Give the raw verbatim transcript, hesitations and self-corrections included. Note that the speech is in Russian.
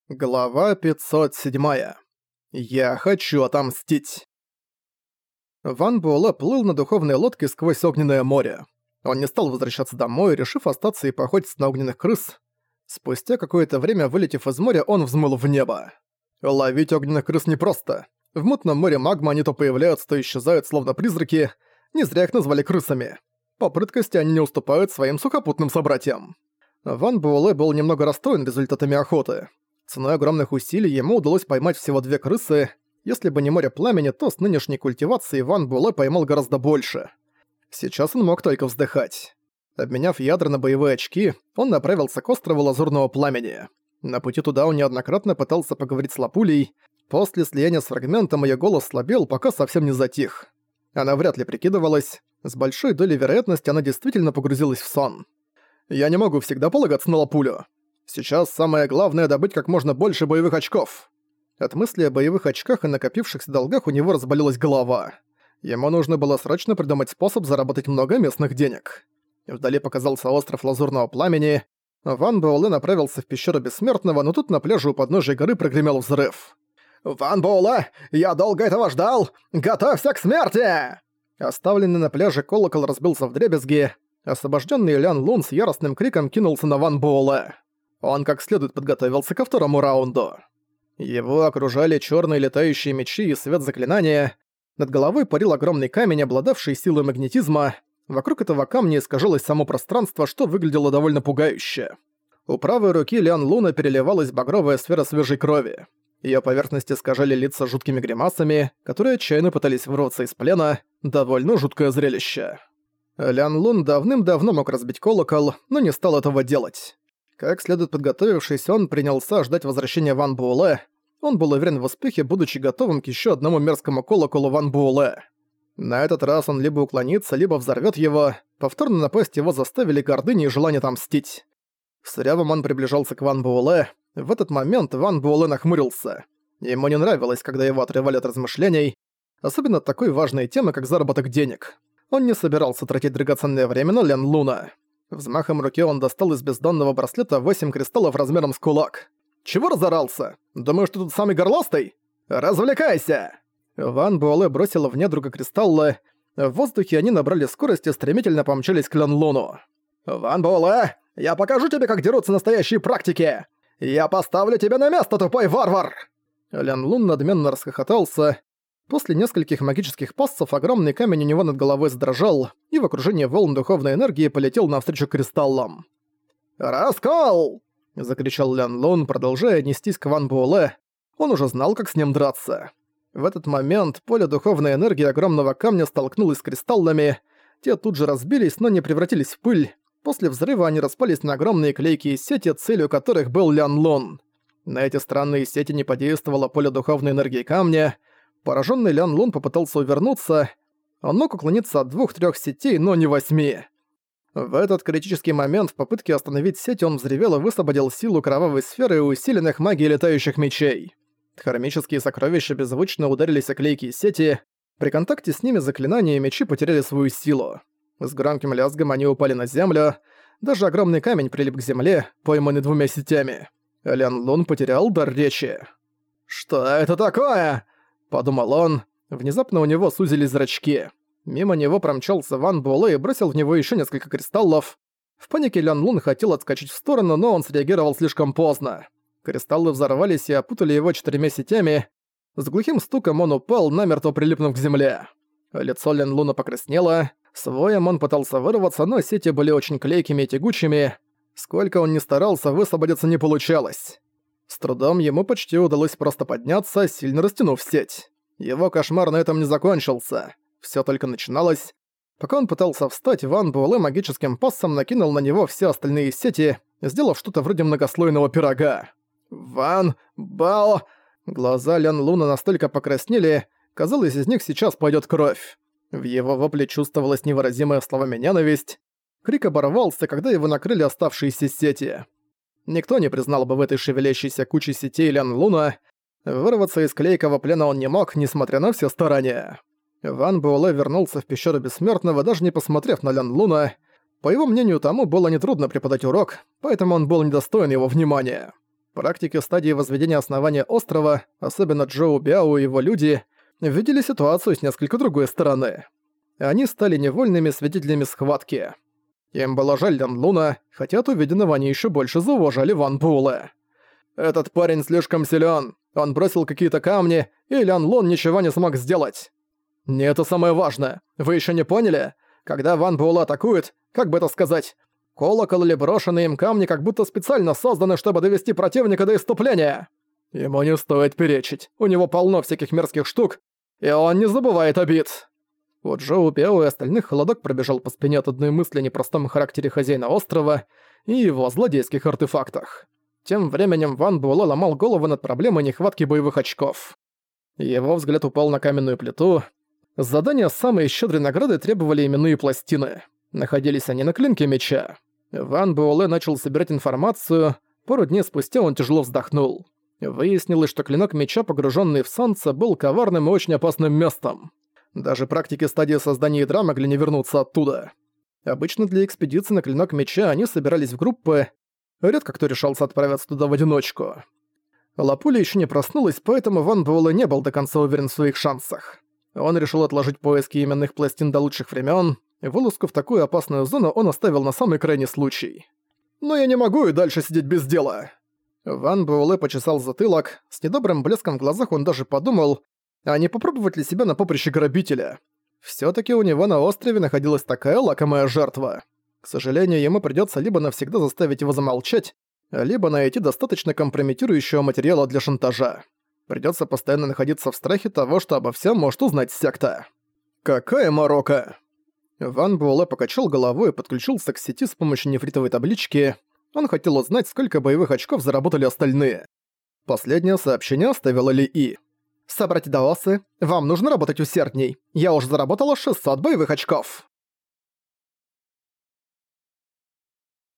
Глава пятьсот семь. Я хочу отомстить. Ван Буэлэ плыл на духовной лодке сквозь огненное море. Он не стал возвращаться домой, решив остаться и поохотиться на огненных крыс. Спустя какое-то время, вылетев из моря, он взмыл в небо. Ловить огненных крыс непросто. В мутном море магмы они то появляются, то исчезают, словно призраки. Не зря их назвали крысами. По прыткости они не уступают своим сухопутным собратьям. Ван Буэлэ был немного расстроен результатами охоты. Ценой огромных усилий ему удалось поймать всего две крысы. Если бы не море пламени, то с нынешней культивацией Ван Буэлэ поймал гораздо больше. Сейчас он мог только вздыхать. Обменяв ядра на боевые очки, он направился к острову Лазурного Пламени. На пути туда он неоднократно пытался поговорить с Лапулей. После слияния с фрагментом её голос слабел, пока совсем не затих. Она вряд ли прикидывалась. С большой долей вероятности она действительно погрузилась в сон. «Я не могу всегда полагаться на Лапулю. Сейчас самое главное — добыть как можно больше боевых очков». От мысли о боевых очках и накопившихся долгах у него разболелась голова. Ему нужно было срочно придумать способ заработать много местных денег. Вдали показался остров Лазурного Пламени. Ван Буэлэ направился в пещеру Бессмертного, но тут на пляже у подножия горы прогремел взрыв. «Ван Буэлэ, я долго этого ждал! Готовься к смерти!» Оставленный на пляже колокол разбился вдребезги. Освобожденный Лян Лун с яростным криком кинулся на Ван Буэлэ. Он как следует подготовился ко второму раунду. Его окружали черные летающие мечи и свет заклинания. Над головой парил огромный камень, обладавший силой магнетизма. Вокруг этого камня искажалось само пространство, что выглядело довольно пугающе. У правой руки Лян Луна переливалась багровая сфера свежей крови. Её поверхности искажали лица жуткими гримасами, которые отчаянно пытались вырваться из плена. Довольно жуткое зрелище. Лян Лун давным-давно мог разбить колокол, но не стал этого делать. Как следует подготовившись, он принялся ждать возвращения Ван Буэлэ. Он был уверен в успехе, будучи готовым к ещё одному мерзкому колоколу Ван Буэлэ. На этот раз он либо уклонится, либо взорвёт его. Повторно напасть его заставили гордыня и желание отомстить. С рявом он приближался к Ван Буэлэ. В этот момент Ван Буэлэ нахмурился. Ему не нравилось, когда его отрывали от размышлений, особенно от такой важной темы, как заработок денег. Он не собирался тратить драгоценное время на Лян Луна. Взмахом руки он достал из бездонного браслета восемь кристаллов размером с кулак. «Чего разорался? Думаешь, ты тут самый горластый? Развлекайся!» Ван Буэлэ бросил в недруга кристаллы. В воздухе они набрали скорость и стремительно помчались к Лян Луну. «Ван Буэлэ, я покажу тебе, как дерутся настоящие практики! Я поставлю тебя на место, тупой варвар!» Лян Лун надменно расхохотался. После нескольких магических пассов огромный камень у него над головой задрожал, и в окружении волн духовной энергии полетел навстречу кристаллам. «Раскол!» — закричал Лян Лун, продолжая нестись к Ван Буэлэ. Он уже знал, как с ним драться. В этот момент поле духовной энергии огромного камня столкнулось с кристаллами. Те тут же разбились, но не превратились в пыль. После взрыва они распались на огромные клейкие сети, целью которых был Лян Лун. На эти странные сети не подействовало поле духовной энергии камня. Пораженный Лян Лун попытался увернуться. Он мог уклониться от двух-трёх сетей, но не восьми. В этот критический момент в попытке остановить сеть он взревел и высвободил силу кровавой сферы и усиленных магией летающих мечей. Хромические сокровища беззвучно ударились о клейкие сети. При контакте с ними заклинания и мечи потеряли свою силу. С громким лязгом они упали на землю. Даже огромный камень прилип к земле, пойманный двумя сетями. Лян Лун потерял дар речи. «Что это такое?» — подумал он. Внезапно у него сузились зрачки. Мимо него промчался Ван Буэлэ и бросил в него еще несколько кристаллов. В панике Лян Лун хотел отскочить в сторону, но он среагировал слишком поздно. Кристаллы взорвались и опутали его четырьмя сетями. С глухим стуком он упал, намертво прилипнув к земле. Лицо Лян Луна покраснело. С воем он пытался вырваться, но сети были очень клейкими и тягучими. Сколько он ни старался, высвободиться не получалось. С трудом ему почти удалось просто подняться, сильно растянув сеть. Его кошмар на этом не закончился. Всё только начиналось. Пока он пытался встать, Ван Буэлэ магическим пассом накинул на него все остальные сети, сделав что-то вроде многослойного пирога. «Ван Бао...» Глаза Лян Луна настолько покраснели, казалось, из них сейчас пойдёт кровь. В его вопле чувствовалась невыразимая словами ненависть. Крик оборвался, когда его накрыли оставшиеся сети. Никто не признал бы в этой шевелящейся куче сетей Лян Луна. Вырваться из клейкого плена он не мог, несмотря на все старания. Ван Буэлэ вернулся в пещеру Бессмертного, даже не посмотрев на Лян Луна. По его мнению, тому было нетрудно преподать урок, поэтому он был недостоин его внимания. Практики стадии возведения основания острова, особенно Джоу Бяо и его люди, видели ситуацию с несколько другой стороны. Они стали невольными свидетелями схватки. Им было жаль Лян Луна, хотя от увиденного они еще больше зауважали Ван Буэлэ. «Этот парень слишком силен. Он бросил какие-то камни, и Лян Лун ничего не смог сделать. Не это самое важное. Вы еще не поняли? Когда Ван Буэлэ атакует, как бы это сказать, колокол или брошенные им камни как будто специально созданы, чтобы довести противника до исступления. Ему не стоит перечить. У него полно всяких мерзких штук, и он не забывает обид». У Джоу Бяо и остальных холодок пробежал по спине от одной мысли о непростом характере хозяина острова и его злодейских артефактах. Тем временем Ван Буэлэ ломал голову над проблемой нехватки боевых очков. Его взгляд упал на каменную плиту. Задания с самой щедрой награды требовали именные пластины. Находились они на клинке меча. Ван Буэлэ начал собирать информацию. Пару дней спустя он тяжело вздохнул. Выяснилось, что клинок меча, погруженный в солнце, был коварным и очень опасным местом. Даже практики стадии создания ядра могли не вернуться оттуда. Обычно для экспедиции на клинок меча они собирались в группы, редко кто решался отправиться туда в одиночку. Лапуля еще не проснулась, поэтому Ван Буэлэ не был до конца уверен в своих шансах. Он решил отложить поиски именных пластин до лучших времен. Вылазку в такую опасную зону он оставил на самый крайний случай. «Но я не могу и дальше сидеть без дела!» Ван Буэлэ почесал затылок, с недобрым блеском в глазах он даже подумал, а не попробовать ли себя на поприще грабителя. Всё-таки у него на острове находилась такая лакомая жертва. К сожалению, ему придётся либо навсегда заставить его замолчать, либо найти достаточно компрометирующего материала для шантажа. Придётся постоянно находиться в страхе того, что обо всем может узнать секта. «Какая морока!» Ван Буэлэ покачал головой и подключился к сети с помощью нефритовой таблички. Он хотел узнать, сколько боевых очков заработали остальные. Последнее сообщение оставила Ли И. «Собратья Даосы, вам нужно работать усердней. Я уже заработала шестьсот боевых очков».